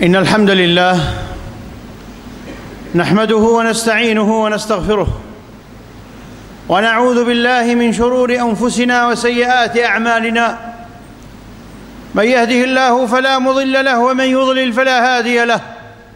إن الحمد لله نحمده ونستعينه ونستغفره ونعوذ بالله من شرور أنفسنا وسيئات أعمالنا. من يهده الله فلا مضل له ومن يضلل فلا هادي له،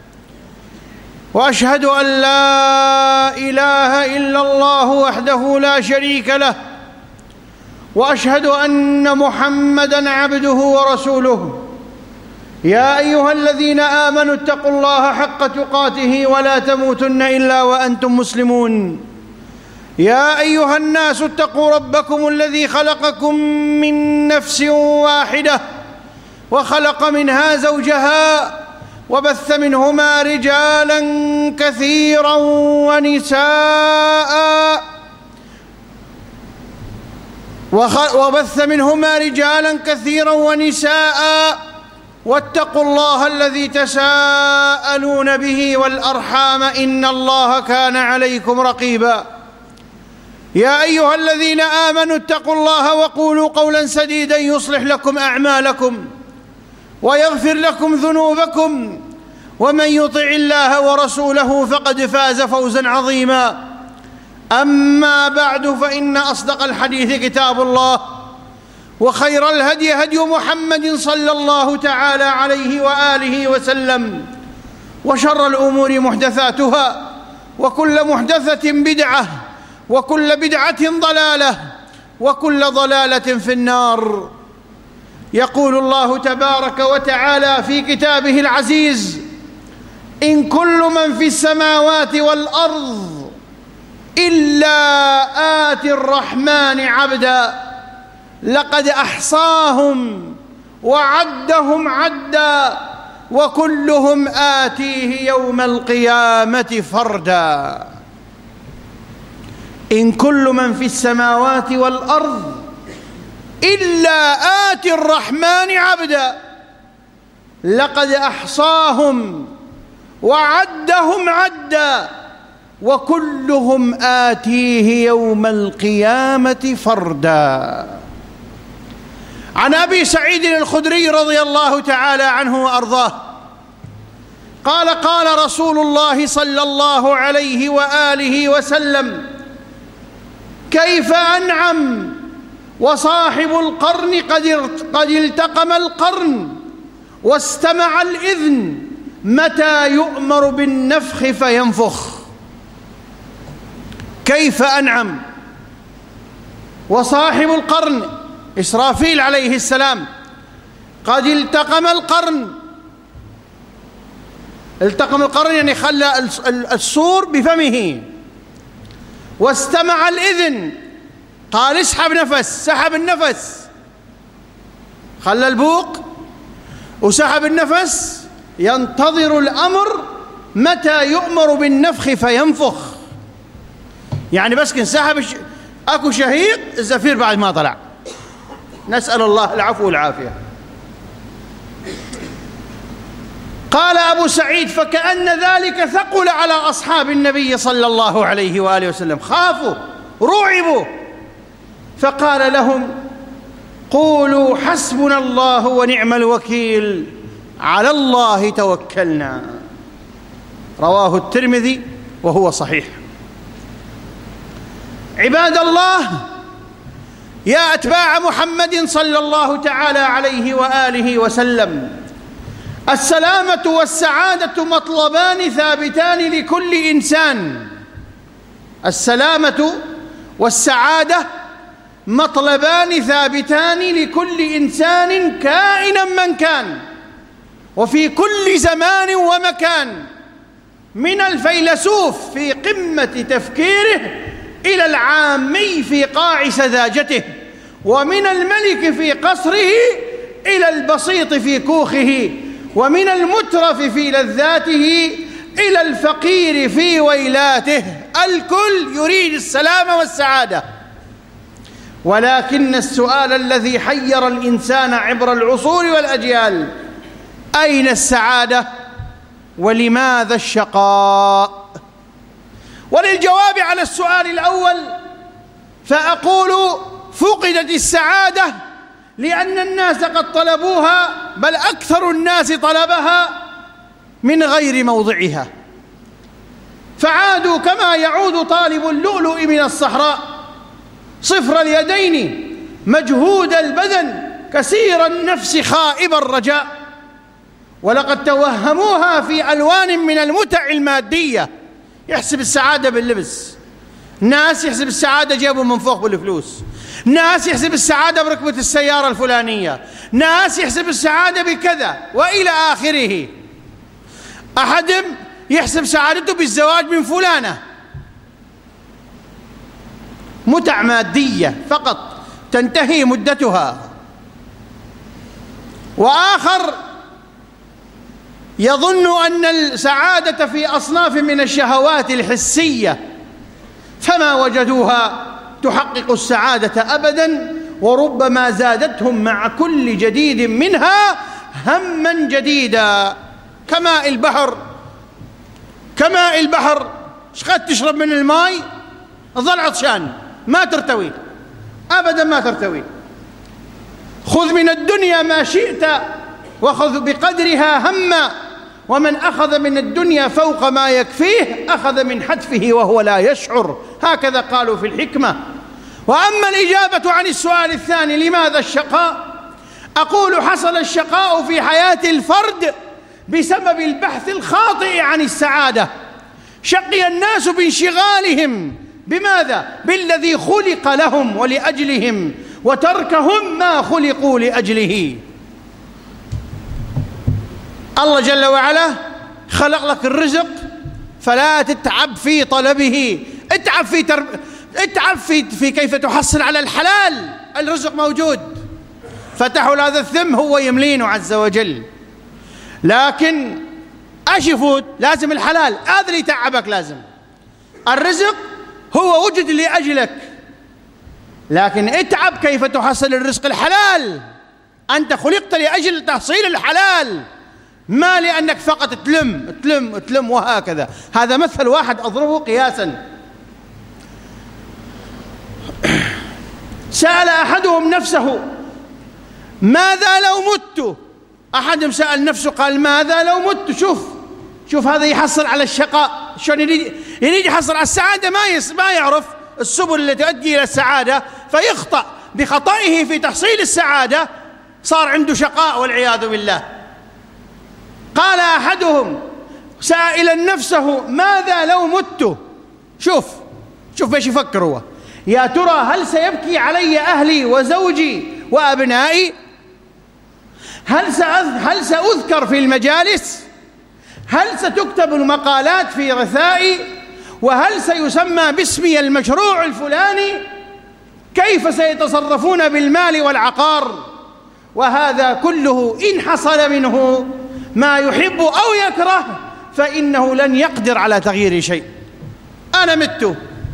وأشهد أن لا إله إلا الله وحده لا شريك له، وأشهد أن محمدًا عبده ورسوله. يا أيها الذين آمنوا اتقوا الله حق تقاته ولا تموتن إلا وأنتم مسلمون. يا أيها الناس اتقوا ربكم الذي خلقكم من نفس واحدة وخلق منها زوجها وبث منهما رجالا كثيرا ونساء واتقوا الله الذي تساءلون به والأرحام إن الله كان عليكم رقيبا. يا أيها الذين آمنوا اتقوا الله وقولوا قولا سديدا يصلح لكم أعمالكم ويغفر لكم ذنوبكم، ومن يطع الله ورسوله فقد فاز فوزا عظيما. أما بعد، فإن أصدق الحديث كتاب الله، وخير الهدي هدي محمد صلى الله تعالى عليه وآله وسلم، وشر الأمور محدثاتها، وكل محدثة بدعة، وكل بدعة ضلالة، وكل ضلالة في النار. يقول الله تبارك وتعالى في كتابه العزيز: إن كل من في السماوات والأرض إلا آتي الرحمن عبدا لقد أحصاهم وعدهم عدا وكلهم آتيه يوم القيامة فردا. إن كل من في السماوات والأرض إلا آتي الرحمن عبدا لقد أحصاهم وعدهم عدا وكلهم آتيه يوم القيامة فردا. عن أبي سعيد الخدري رضي الله تعالى عنه وأرضاه قال: قال رسول الله صلى الله عليه وآله وسلم: كيف أنعم وصاحب القرن قد التقم القرن واستمع الإذن متى يؤمر بالنفخ فينفخ. كيف أنعم وصاحب القرن إسرافيل عليه السلام قد التقم القرن. التقم القرن يعني خلى السور بفمه، واستمع الإذن قال اسحب نفس، سحب النفس، خلى البوق وسحب النفس، ينتظر الأمر متى يؤمر بالنفخ فينفخ. يعني بس كن سحب أكو شهيق الزفير بعد ما طلع. نسأل الله العفو والعافية. قال أبو سعيد: فكأن ذلك ثقل على أصحاب النبي صلى الله عليه وآله وسلم، خافوا رعبوا، فقال لهم: قولوا حسبنا الله ونعم الوكيل، على الله توكلنا. رواه الترمذي وهو صحيح. عباد الله، يا أتباع محمد صلى الله تعالى عليه وآله وسلم، السلامة والسعادة مطلبان ثابتان لكل إنسان. السلامة والسعادة مطلبان ثابتان لكل إنسان كائنا من كان، وفي كل زمان ومكان، من الفيلسوف في قمة تفكيره إلى العامي في قاع سذاجته، ومن الملك في قصره إلى البسيط في كوخه، ومن المترف في لذاته إلى الفقير في ويلاته. الكل يريد السلامة والسعادة، ولكن السؤال الذي حير الإنسان عبر العصور والأجيال: أين السعادة ولماذا الشقاء؟ وللجواب على السؤال الأول فأقول: فقدت السعادة لأن الناس قد طلبوها، بل أكثر الناس طلبها من غير موضعها، فعادوا كما يعود طالب اللؤلؤ من الصحراء، صفر اليدين مجهود البدن كثير النفس خائب الرجاء. ولقد توهموها في ألوان من المتع المادية، يحسب السعادة باللبس، ناس يحسب السعادة جيبوا من فوق بالفلوس، ناس يحسب السعادة بركبة السيارة الفلانية، ناس يحسب السعادة بكذا وإلى آخره. أحد يحسب سعادته بالزواج من فلانة، متع مادية فقط تنتهي مدتها. وآخر يظن أن السعادة في أصناف من الشهوات الحسية، فما وجدوها تحقق السعادة أبدا، وربما زادتهم مع كل جديد منها هما جديدا. كماء البحر، كماء البحر، شقد تشرب من الماء ظل عطشان ما ترتوي أبدا، ما ترتوي. خذ من الدنيا ما شئت وخذ بقدرها هما، ومن أخذ من الدنيا فوق ما يكفيه أخذ من حتفه وهو لا يشعر، هكذا قالوا في الحكمة. وأما الإجابة عن السؤال الثاني لماذا الشقاء، أقول حصل الشقاء في حياة الفرد بسبب البحث الخاطئ عن السعادة. شقي الناس بانشغالهم بماذا؟ بالذي خلق لهم ولأجلهم، وتركهم ما خلقوا لأجله. الله جل وعلا خلق لك الرزق فلا تتعب في طلبه، اتعب في كيف تحصل على الحلال. الرزق موجود، فتحوا هذا الثم هو يملينه عز وجل، لكن ايش يفوت؟ لازم الحلال، هذا اللي يتعبك. لازم الرزق هو وجد لأجلك، لكن اتعب كيف تحصل الرزق الحلال. أنت خلقت لأجل تحصيل الحلال، ما لأنك فقط تلم وهكذا. هذا مثل واحد أضربه قياسا. سأل أحدهم نفسه ماذا لو مت؟ أحدهم سأل نفسه قال ماذا لو مت؟ شوف هذا يحصل على الشقاء، شلون يريد يحصل على السعادة، ما يعرف السبل التي تؤدي إلى السعادة، فيخطأ بخطئه في تحصيل السعادة، صار عنده شقاء والعياذ بالله. قال أحدهم سائلا نفسه ماذا لو مت؟ شوف ايش يفكر هو، يا ترى هل سيبكي علي أهلي وزوجي وأبنائي؟ هل سأذكر في المجالس؟ هل ستكتب المقالات في رثائي؟ وهل سيسمى باسمي المشروع الفلاني؟ كيف سيتصرفون بالمال والعقار؟ وهذا كله إن حصل منه ما يحب أو يكره فإنه لن يقدر على تغيير شيء. أنا مت،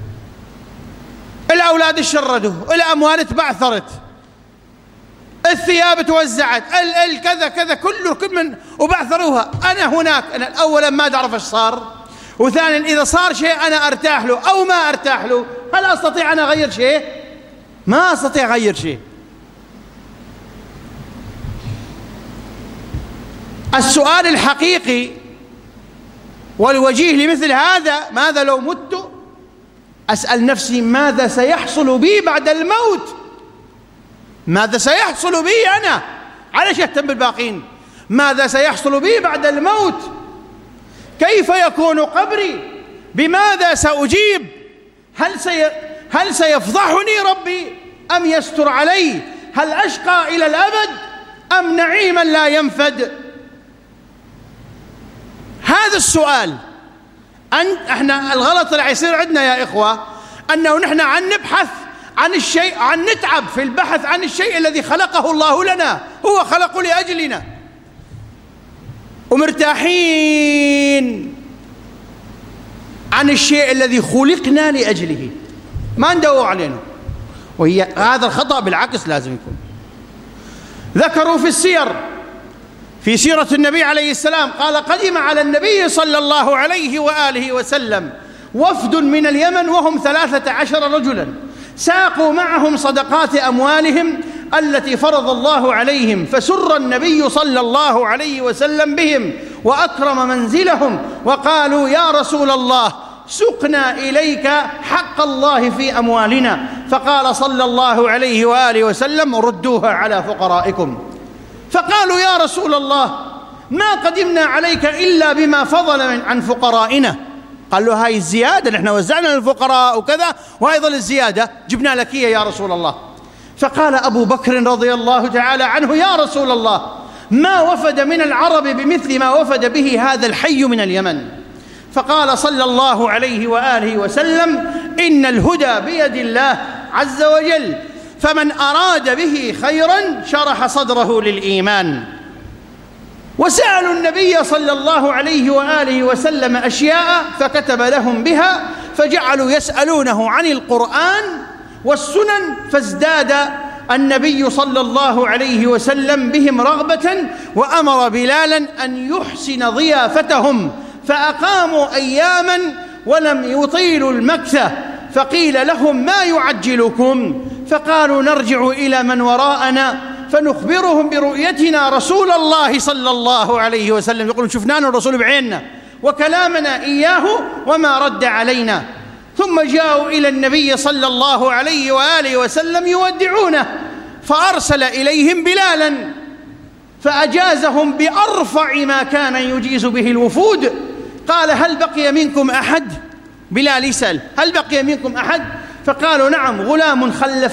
الأولاد شردوا، الأموال تبعثرت، الثياب توزعت، كذا كذا كله من وبعثروها. أنا هناك، أنا أولا ما أعرف إيش صار، وثانيا إذا صار شيء أنا أرتاح له أو ما أرتاح له، هل أستطيع أن أغير شيء؟ ما أستطيع أغير شيء. السؤال الحقيقي والوجيه لمثل هذا ماذا لو مت؟ أسأل نفسي ماذا سيحصل بي بعد الموت؟ ماذا سيحصل بي أنا؟ على شيء أهتم بالباقين. ماذا سيحصل بي بعد الموت؟ كيف يكون قبري؟ بماذا سأجيب؟ هل سيفضحني ربي أم يستر علي؟ هل أشقى إلى الأبد أم نعيما لا ينفد؟ هذا السؤال. احنا الغلط اللي يصير عندنا يا إخوة أنه نحن نبحث عن الشيء، نتعب في البحث عن الشيء الذي خلقه الله لنا، هو خلقه لأجلنا، ومرتاحين عن الشيء الذي خلقنا لأجله، ما ندور علينا. وهي هذا الخطأ بالعكس لازم يكون. ذكروا في السير، في سيرة النبي عليه السلام قال قدم على النبي صلى الله عليه وآله وسلم وفد من اليمن وهم 13 رجلا، ساقوا معهم صدقات أموالهم التي فرض الله عليهم، فسر النبي صلى الله عليه وسلم بهم وأكرم منزلهم، وقالوا يا رسول الله سقنا إليك حق الله في أموالنا، فقال صلى الله عليه وآله وسلم ردوها على فقرائكم. فقالوا يا رسول الله ما قدمنا عليك إلا بما فضل عن فقرائنا. قال له هاي الزيادة نحن وزعنا للفقراء وكذا، وأيضا الزيادة جبنا لك إياه يا رسول الله. فقال أبو بكر رضي الله تعالى عنه يا رسول الله ما وفد من العرب بمثل ما وفد به هذا الحي من اليمن. فقال صلى الله عليه وآله وسلم إن الهدى بيد الله عز وجل، فمن أراد به خيرا شرح صدره للإيمان. وسألوا النبي صلى الله عليه وآله وسلم أشياء فكتب لهم بها، فجعلوا يسألونه عن القرآن والسنن، فازداد النبي صلى الله عليه وسلم بهم رغبة، وأمر بلالا أن يحسن ضيافتهم، فأقاموا أياما ولم يطيلوا المكث. فقيل لهم ما يعجلكم؟ فقالوا نرجع إلى من وراءنا فنخبرهم برؤيتنا رسول الله صلى الله عليه وسلم، يقولون شفناه الرسول بعيننا وكلامنا إياه وما رد علينا. ثم جاءوا إلى النبي صلى الله عليه وآله وسلم يودعونه، فأرسل إليهم بلالا فأجازهم بأرفع ما كان يجيز به الوفود. قال هل بقي منكم أحد؟ بلال يسأل هل بقي منكم أحد؟ فقالوا نعم غلام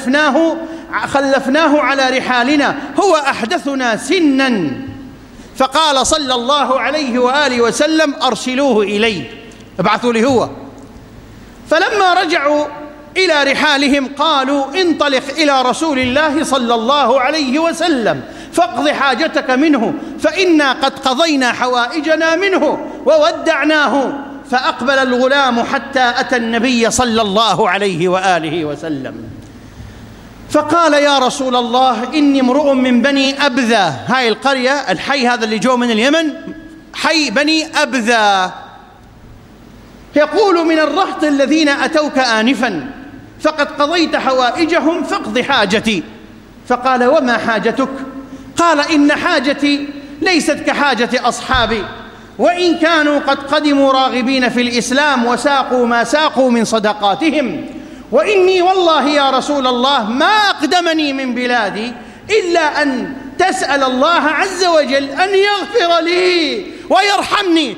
خلفناه على رحالنا هو أحدثنا سنا. فقال صلى الله عليه وآله وسلم أرسلوه إلي، ابعثوا لي هو. فلما رجعوا إلى رحالهم قالوا انطلق إلى رسول الله صلى الله عليه وسلم فاقض حاجتك منه، فإنا قد قضينا حوائجنا منه وودعناه. فأقبل الغلام حتى أتى النبي صلى الله عليه وآله وسلم، فقال يا رسول الله إني امرؤ من بني أبذة، هاي القرية الحي هذا اللي جو من اليمن حي بني أبذة، يقول من الرهط الذين أتوك آنفا فقد قضيت حوائجهم فاقض حاجتي. فقال وما حاجتك؟ قال إن حاجتي ليست كحاجة أصحابي، وإن كانوا قد قدموا راغبين في الإسلام وساقوا ما ساقوا من صدقاتهم، وإني والله يا رسول الله ما أقدمني من بلادي إلا أن تسأل الله عز وجل أن يغفر لي ويرحمني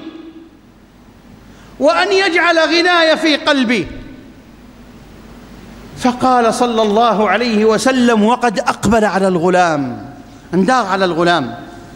وأن يجعل غناي في قلبي. فقال صلى الله عليه وسلم وقد أقبل على الغلام، انداغ على الغلام،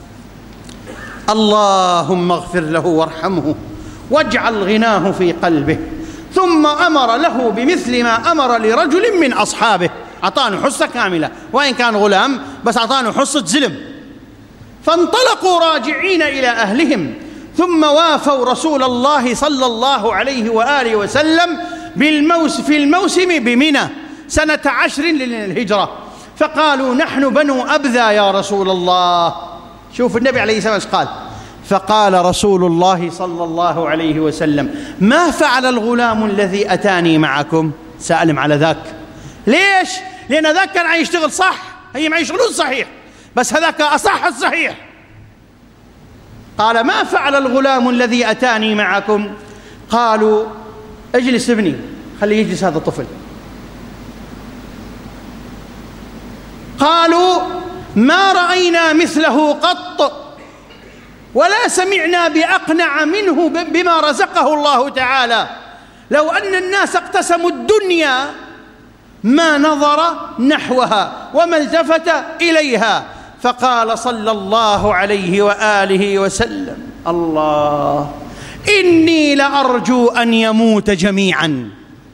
اللهم اغفر له وارحمه واجعل غناه في قلبه. ثم أمر له بمثل ما أمر لرجل من أصحابه، أعطانه حصة كاملة وإن كان غلام بس أعطانه حصة زلم. فانطلقوا راجعين إلى أهلهم، ثم وافوا رسول الله صلى الله عليه وآله وسلم في الموسم بمنى سنة 10 للهجرة، فقالوا نحن بنو أبذة يا رسول الله. شوف النبي عليه الصلاة والسلام قال، فقال رسول الله صلى الله عليه وسلم ما فعل الغلام الذي أتاني معكم؟ سألم على ذاك. ليش؟ لأن ذاك كان يشتغل صح، هي ما يشغلون صحيح، بس هذاك أصح الصحيح. قال ما فعل الغلام الذي أتاني معكم؟ قالوا اجلس ابني، خليه يجلس هذا الطفل. قالوا ما رأينا مثله قط ولا سمعنا بأقنع منه بما رزقه الله تعالى، لو أن الناس اقتسموا الدنيا ما نظر نحوها وما التفت إليها. فقال صلى الله عليه وآله وسلم الله إني لأرجو أن يموت جميعا.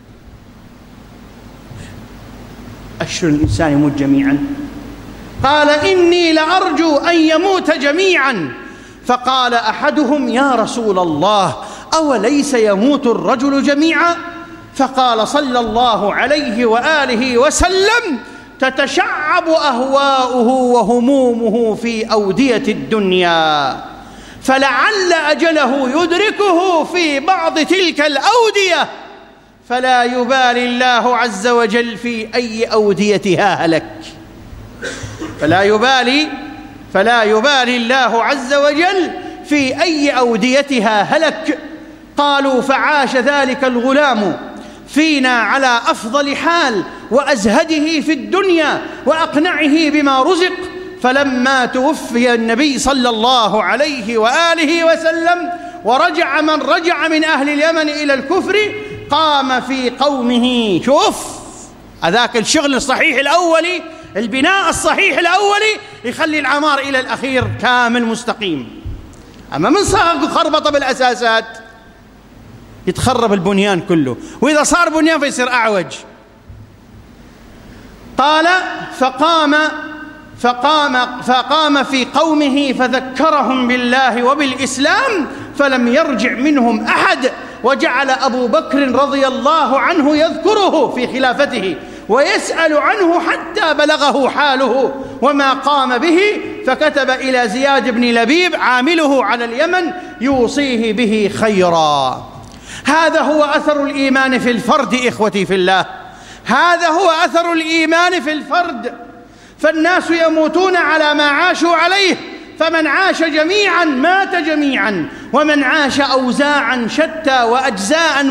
أشر الإنسان يموت جميعا؟ قال إني لأرجو أن يموت جميعا. فقال أحدهم يا رسول الله أوليس يموت الرجل جميعا؟ فقال صلى الله عليه وآله وسلم تتشعب أهواؤه وهمومه في أودية الدنيا، فلعل أجله يدركه في بعض تلك الأودية، فلا يبالي الله عز وجل في أي أوديتها هلك. فلا يبالي الله عز وجل في أي أوديتها هلك. قالوا: فعاش ذلك الغلام فينا على أفضل حال وأزهده في الدنيا وأقنعه بما رزق. فلما توفي النبي صلى الله عليه وآله وسلم ورجع من رجع من أهل اليمن إلى الكفر، قام في قومه. شوف هذاك الشغل الصحيح الأولي، البناء الصحيح الأولي يخلي العمار إلى الأخير كامل مستقيم. أما من صار خربطة بالأساسات يتخرب البنيان كله، وإذا صار بنيان فيصير أعوج. قال: فقام في قومه فذكرهم بالله وبالإسلام فلم يرجع منهم أحد، وجعل أبو بكر رضي الله عنه يذكره في خلافته ويسأل عنه حتى بلغه حاله وما قام به، فكتب إلى زياد بن لبيب عامله على اليمن يوصيه به خيرا. هذا هو أثر الإيمان في الفرد إخوتي في الله، هذا هو أثر الإيمان في الفرد. فالناس يموتون على ما عاشوا عليه، فمن عاش جميعا مات جميعا، ومن عاش أوزاعا شتى وأجزاء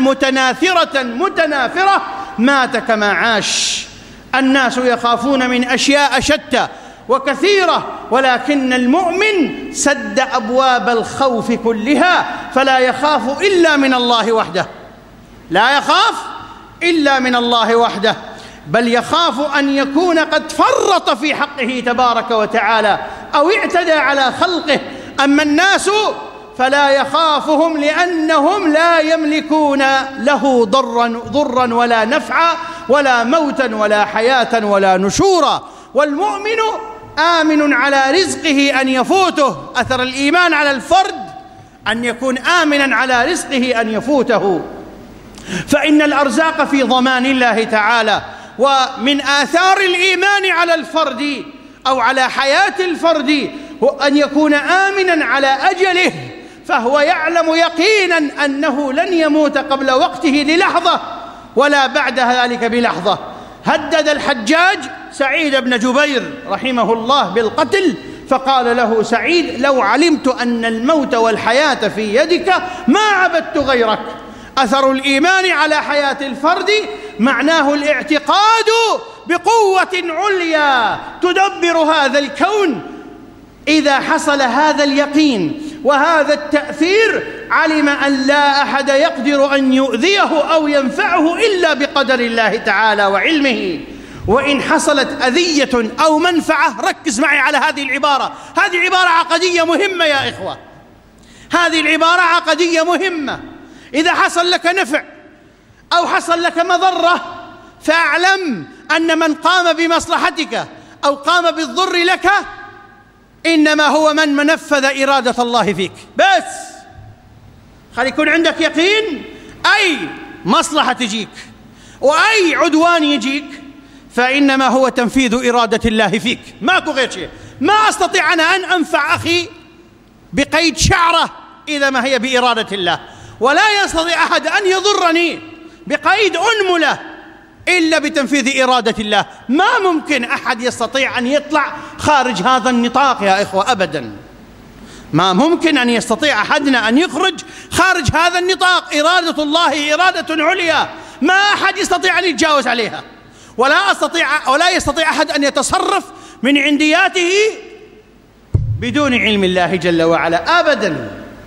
متنافرة مات كما عاش. الناس يخافون من أشياء شتى وكثيرة، ولكن المؤمن سد أبواب الخوف كلها، فلا يخاف إلا من الله وحده، لا يخاف إلا من الله وحده، بل يخاف أن يكون قد فرط في حقه تبارك وتعالى أو اعتدى على خلقه. أما الناس فلا يخافهم لأنهم لا يملكون له ضرا ولا نفعا ولا موتا ولا حياة ولا نشورا. والمؤمن آمن على رزقه أن يفوته. أثر الإيمان على الفرد أن يكون آمنا على رزقه أن يفوته، فإن الأرزاق في ضمان الله تعالى. ومن آثار الإيمان على الفرد أو على حياة الفرد أن يكون آمنا على أجله، فهو يعلم يقينا أنه لن يموت قبل وقته للحظة ولا بعد ذلك بلحظة. هدد الحجاج سعيد بن جبير رحمه الله بالقتل، فقال له سعيد: لو علمت أن الموت والحياة في يدك ما عبدت غيرك. أثر الإيمان على حياة الفرد معناه الاعتقاد بقوة عليا تدبر هذا الكون. إذا حصل هذا اليقين وهذا التأثير علم أن لا أحد يقدر أن يؤذيه أو ينفعه إلا بقدر الله تعالى وعلمه. وإن حصلت أذية أو منفعة، ركز معي على هذه العبارة، هذه عبارة عقدية مهمة يا إخوة، هذه العبارة عقدية مهمة. إذا حصل لك نفع أو حصل لك مضرة، فاعلم أن من قام بمصلحتك أو قام بالضر لك إنما هو من منفذ إرادة الله فيك. بس خلي يكون عندك يقين، أي مصلحة تجيك وأي عدوان يجيك فإنما هو تنفيذ إرادة الله فيك، ماكو غير شيء. ما أستطيع أنا أن أنفع أخي بقيد شعره إذا ما هي بإرادة الله، ولا يستطيع أحد أن يضرني بقيد أنملة إلا بتنفيذ إرادة الله. ما ممكن أحد يستطيع أن يطلع خارج هذا النطاق يا إخوة، أبدا ما ممكن أن يستطيع أحدنا أن يخرج خارج هذا النطاق. إرادة الله إرادة عليا، ما أحد يستطيع أن يتجاوز عليها، ولا يستطيع أحد أن يتصرف من عندياته بدون علم الله جل وعلا أبدا.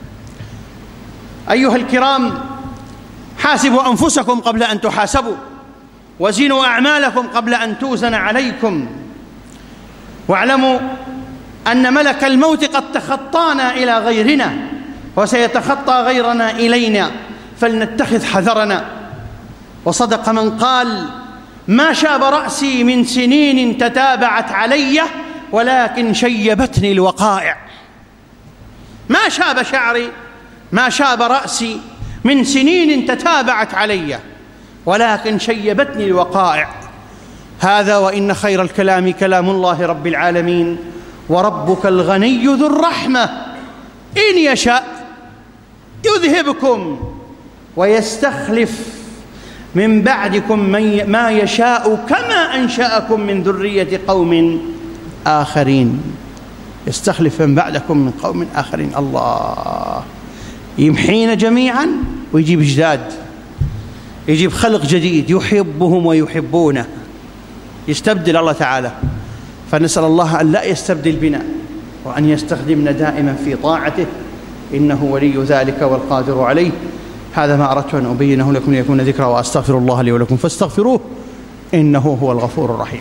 أيها الكرام، حاسبوا أنفسكم قبل أن تحاسبوا، وزنوا أعمالكم قبل أن توزن عليكم، واعلموا أن ملك الموت قد تخطانا إلى غيرنا وسيتخطى غيرنا إلينا، فلنتخذ حذرنا. وصدق من قال: ما شاب رأسي من سنين تتابعت علي ولكن شيبتني الوقائع. ما شاب شعري، ما شاب رأسي من سنين تتابعت علي ولكن شيبتني الوقائع. هذا وإن خير الكلام كلام الله رب العالمين، وربك الغني ذو الرحمة، إن يشاء يذهبكم ويستخلف من بعدكم ما يشاء كما أنشأكم من ذرية قوم آخرين. يستخلف من بعدكم من قوم آخرين. الله يمحينا جميعا ويجيب جداد، يجيب خلق جديد يحبهم ويحبونه، يستبدل الله تعالى. فنسأل الله أن لا يستبدل بنا وأن يستخدمنا دائما في طاعته، إنه ولي ذلك والقادر عليه. هذا ما أردت أن أبينه لكم ليكون ذكرى، وأستغفر الله لي ولكم فاستغفروه إنه هو الغفور الرحيم.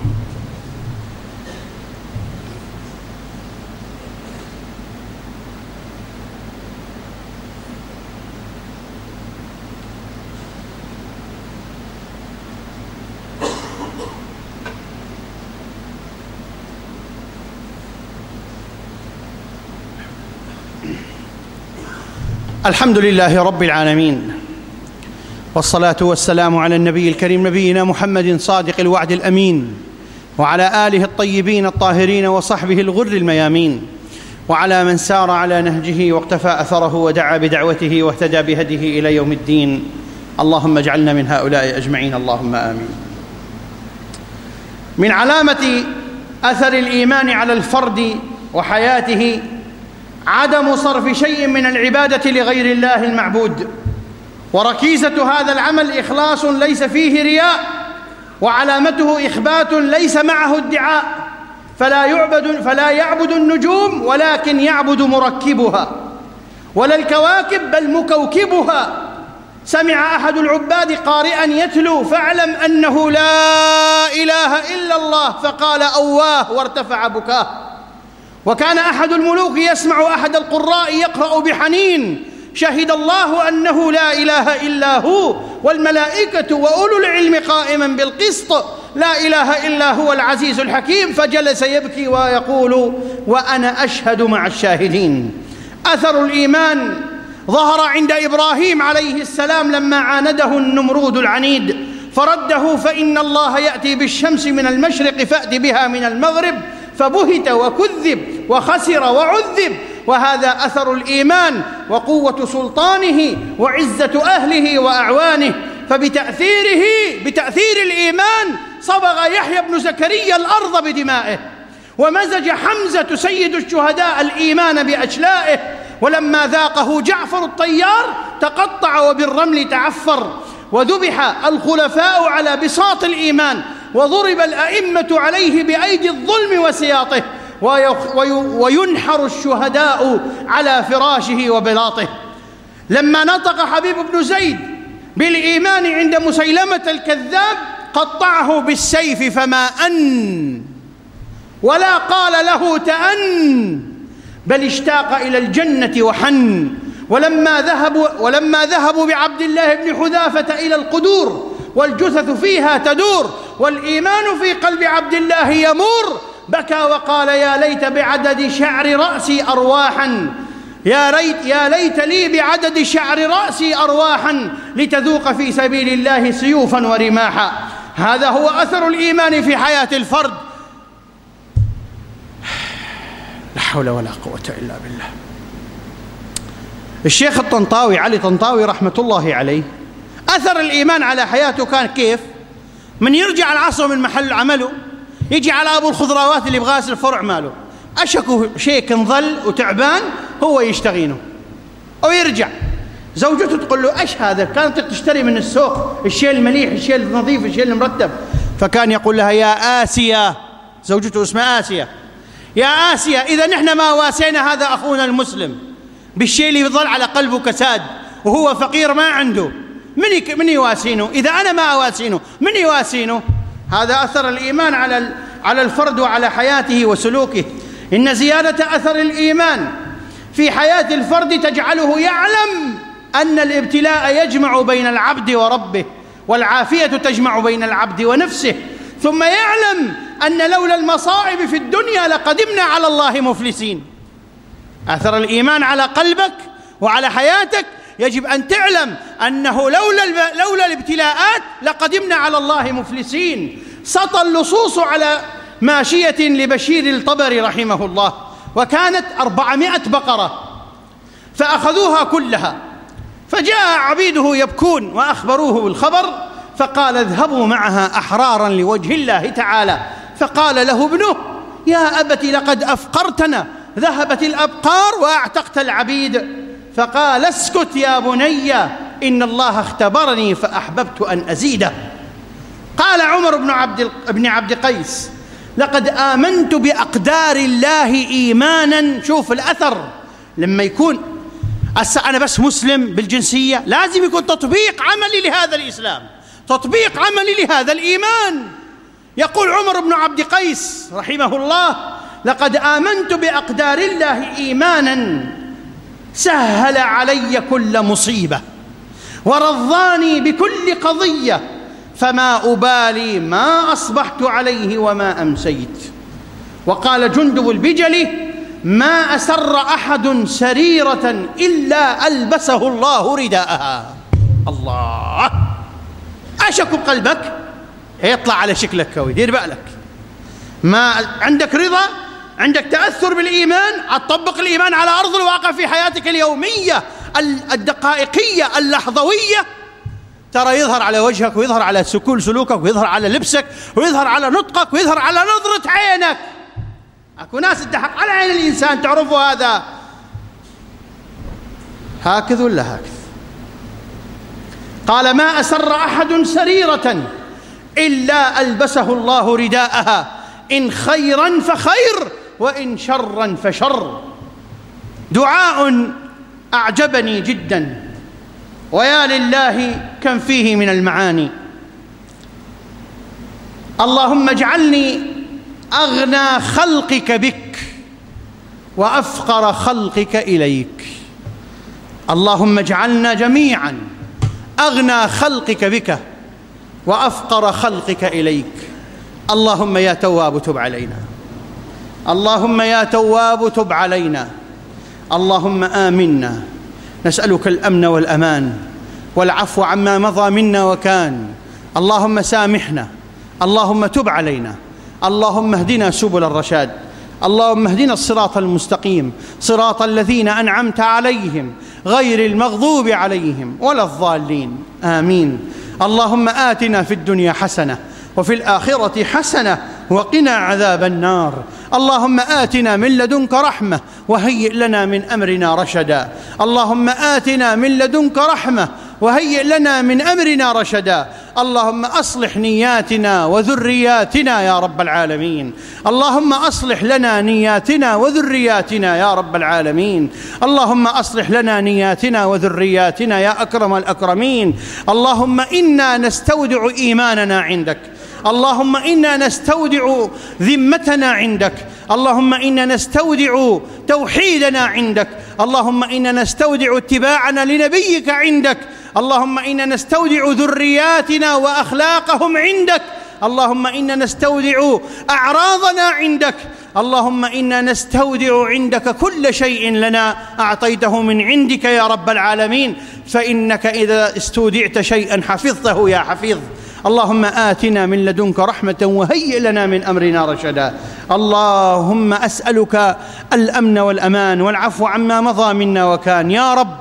الحمد لله رب العالمين، والصلاة والسلام على النبي الكريم نبينا محمد صادق الوعد الأمين، وعلى آله الطيبين الطاهرين وصحبه الغر الميامين، وعلى من سار على نهجه واقتفى أثره ودعا بدعوته واهتدى بهديه إلى يوم الدين. اللهم اجعلنا من هؤلاء أجمعين، اللهم آمين. من علامة أثر الإيمان على الفرد وحياته عدم صرف شيء من العبادة لغير الله المعبود، وركيزة هذا العمل إخلاص ليس فيه رياء، وعلامته إخبات ليس معه ادعاء، فلا يعبد النجوم ولكن يعبد مركبها، ولا الكواكب بل مكوكبها. سمع أحد العباد قارئا يتلو فاعلم أنه لا إله إلا الله، فقال أواه وارتفع بكاه. وكان أحد الملوك يسمع أحد القراء يقرأ بحنين شهد الله أنه لا إله إلا هو والملائكة وأولو العلم قائما بالقسط لا إله إلا هو العزيز الحكيم، فجلس يبكي ويقول وأنا أشهد مع الشاهدين. أثر الإيمان ظهر عند إبراهيم عليه السلام لما عانده النمرود العنيد فرده، فإن الله يأتي بالشمس من المشرق فأت بها من المغرب، فبهت وكذب وخسر وعذب. وهذا أثر الإيمان وقوة سلطانه وعزة أهله وأعوانه. بتأثير الإيمان صبغ يحيى بن زكريا الأرض بدمائه، ومزج حمزة سيد الشهداء الإيمان بأشلائه، ولما ذاقه جعفر الطيار تقطع وبالرمل تعفر، وذبح الخلفاء على بساط الإيمان، وضرب الأئمة عليه بأيدي الظلم وسياطه، وينحر الشهداء على فراشه وبلاطه. لما نطق حبيب بن زيد بالإيمان عند مسيلمة الكذاب قطعه بالسيف فما أن، ولا قال له تأن، بل اشتاق إلى الجنة وحن. ولما ذهبوا بعبد الله بن حذافة إلى القدور والجثث فيها تدور والإيمان في قلب عبد الله يمور، بكى وقال يا ليت بعدد شعر رأسي أرواحا، يا ليت لي بعدد شعر رأسي أرواحا لتذوق في سبيل الله سيوفا ورماحا. هذا هو أثر الإيمان في حياة الفرد. لا حول ولا قوة إلا بالله. الشيخ الطنطاوي علي طنطاوي رحمة الله عليه أثر الإيمان على حياته كان كيف؟ من يرجع العصر من محل عمله يجي على أبو الخضروات اللي بغاسل الفرع ماله، أشكوا شيء ظل وتعبان هو يشتغينه، أو يرجع زوجته تقول له أيش هذا؟ كانت تشتري من السوق الشيء المليح الشيء النظيف الشيء المرتب، فكان يقول لها يا آسيا، زوجته اسمها آسيا، يا آسيا إذا نحن ما واسينا هذا أخونا المسلم بالشيء اللي يظل على قلبه كساد وهو فقير ما عنده، من يواسينه؟ إذا أنا ما أواسينه من يواسينه؟ هذا أثر الإيمان على الفرد وعلى حياته وسلوكه. إن زيادة أثر الإيمان في حياة الفرد تجعله يعلم أن الابتلاء يجمع بين العبد وربه، والعافية تجمع بين العبد ونفسه، ثم يعلم أن لولا المصائب في الدنيا لقدمنا على الله مفلسين. أثر الإيمان على قلبك وعلى حياتك يجب أن تعلم أنه لولا الابتلاءات لقدمنا على الله مفلسين. سطى اللصوص على ماشية لبشير الطبري رحمه الله، وكانت 400 بقرة، فأخذوها كلها، فجاء عبيده يبكون وأخبروه بالخبر، فقال اذهبوا معها أحرارا لوجه الله تعالى. فقال له ابنه يا أبت لقد أفقرتنا ذهبت الأبقار وأعتقت العبيد. فقال اسكت يا بني إن الله اختبرني فأحببت أن أزيده. قال عمر بن عبد قيس لقد آمنت بأقدار الله إيمانا. شوف الأثر لما يكون أنا بس مسلم بالجنسية، لازم يكون تطبيق عملي لهذا الإسلام، تطبيق عملي لهذا الإيمان. يقول عمر بن عبد قيس رحمه الله لقد آمنت بأقدار الله إيمانا سهل علي كل مصيبة ورضاني بكل قضية، فما أبالي ما أصبحت عليه وما أمسيت. وقال جندب البجلي ما أسر أحد سريرة إلا ألبسه الله رداءها. الله، أشك قلبك يطلع على شكلك كوي، دير بالك. ما عندك رضا، عندك تأثر بالإيمان، أطبق الإيمان على أرض الواقع في حياتك اليومية الدقائقية اللحظوية، ترى يظهر على وجهك ويظهر على سلوكك ويظهر على لبسك ويظهر على نطقك ويظهر على نظرة عينك. أكو ناس تضحك على عين الإنسان، تعرفوا هذا هكذا ولا هكذا. قال ما أسر أحد سريرة إلا ألبسه الله رداءها، إن خيرا فخير وإن شرا فشر. دعاء أعجبني جدا ويا لله كم فيه من المعاني. اللهم اجعلني أغنى خلقك بك وأفقر خلقك إليك. اللهم اجعلنا جميعا أغنى خلقك بك وأفقر خلقك إليك. اللهم يا تواب تب علينا، اللهم يا تواب تب علينا. اللهم آمنا، نسألك الأمن والأمان والعفو عما مضى منا وكان. اللهم سامحنا، اللهم تب علينا، اللهم اهدنا سبل الرشاد، اللهم اهدنا الصراط المستقيم، صراط الذين أنعمت عليهم غير المغضوب عليهم ولا الضالين، آمين. اللهم آتنا في الدنيا حسنة وفي الآخرة حسنة وقنا عذاب النار. اللهم آتنا من لدنك رحمة وهيئ لنا من أمرنا رشدا. اللهم آتنا من لدنك رحمة وهيئ لنا من أمرنا رشدا. اللهم أصلح نياتنا وذرياتنا يا رب العالمين. اللهم أصلح لنا نياتنا وذرياتنا يا رب العالمين. اللهم أصلح لنا نياتنا وذرياتنا يا أكرم الأكرمين. اللهم إنا نستودع إيماننا عندك، اللهم إنا نستودع ذمتنا عندك، اللهم إنا نستودع توحيدنا عندك، اللهم إنا نستودع اتباعنا لنبيك عندك، اللهم إنا نستودع ذرياتنا وأخلاقهم عندك، اللهم إنا نستودع أعراضنا عندك، اللهم إنا نستودع عندك كل شيء لنا أعطيته من عندك يا رب العالمين، فإنك إذا استودعت شيئا حفظته يا حفيظ. اللهم آتنا من لدنك رحمة وهيئ لنا من أمرنا رشدا. اللهم أسألك الأمن والأمان والعفو عما مضى منا وكان يا رب.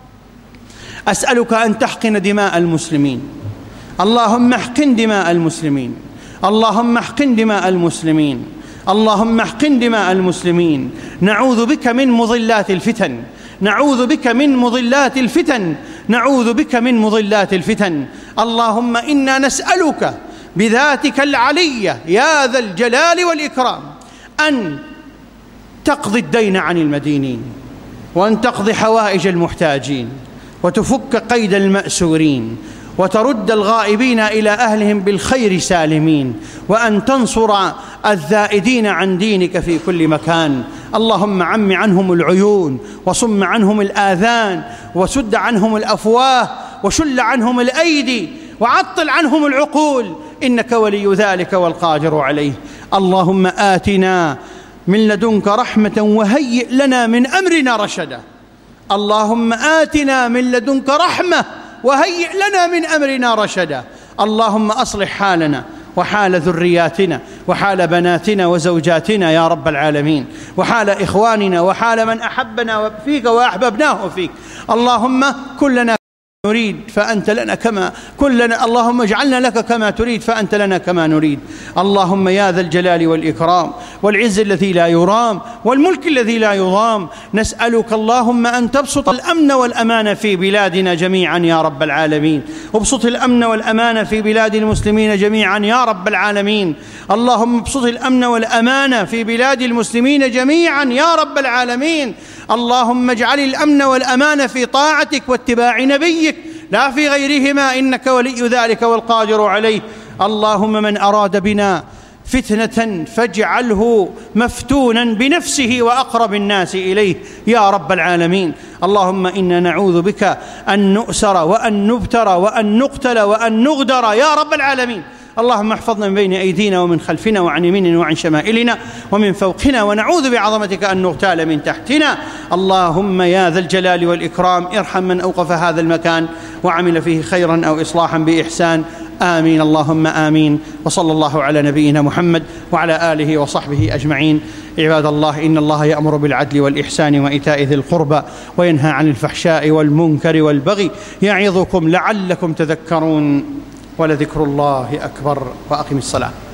أسألك أن تحقن دماء المسلمين، اللهم احقن دماء المسلمين، اللهم احقن دماء المسلمين، اللهم احقن دماء المسلمين. نعوذ بك من مضلات الفتن، نعوذ بك من مضلات الفتن، نعوذ بك من مضلات الفتن. اللهم إنا نسألك بذاتك العلية يا ذا الجلال والإكرام أن تقضي الدين عن المدينين، وأن تقضي حوائج المحتاجين، وتفك قيد المأسورين، وترد الغائبين إلى أهلهم بالخير سالمين، وأن تنصر الذائدين عن دينك في كل مكان. اللهم عم عنهم العيون، وصم عنهم الآذان، وسد عنهم الأفواه، وشل عنهم الأيدي، وعطل عنهم العقول، إنك ولي ذلك والقادر عليه. اللهم آتنا من لدنك رحمة وهيئ لنا من أمرنا رشدا. اللهم آتنا من لدنك رحمة وهيئ لنا من أمرنا رشدا. اللهم أصلح حالنا وحال ذرياتنا وحال بناتنا وزوجاتنا يا رب العالمين، وحال إخواننا وحال من أحبنا فيك وأحببناه فيك. اللهم كلنا نريد فأنت لنا كما كلنا، اللهم اجعلنا لك كما تريد فأنت لنا كما نريد. اللهم يا ذا الجلال والإكرام والعز الذي لا يرام والملك الذي لا يضام، نسألك اللهم أن تبسط الأمن والأمان في بلادنا جميعا يا رب العالمين، وابسط الأمن والأمان في بلاد المسلمين جميعا يا رب العالمين. اللهم ابسط الأمن والأمان في بلاد المسلمين جميعا يا رب العالمين. اللهم اجعل الأمن والأمان في طاعتك واتباع نبيك لا في غيرهما، إنك ولي ذلك والقادر عليه. اللهم من أراد بنا فتنة فاجعله مفتونا بنفسه وأقرب الناس إليه يا رب العالمين. اللهم إنا نعوذ بك أن نؤسر وأن نبتر وأن نقتل وأن نغدر يا رب العالمين. اللهم احفظنا من بين أيدينا ومن خلفنا وعن يميننا وعن شمائلنا ومن فوقنا، ونعوذ بعظمتك أن نغتال من تحتنا. اللهم يا ذا الجلال والإكرام ارحم من أوقف هذا المكان وعمل فيه خيرا أو إصلاحا بإحسان. آمين اللهم آمين. وصلى الله على نبينا محمد وعلى آله وصحبه أجمعين. عباد الله، إن الله يأمر بالعدل والإحسان وإيتاء ذي القربى وينهى عن الفحشاء والمنكر والبغي يعظكم لعلكم تذكرون، ولذكر الله أكبر. وأقم الصلاة.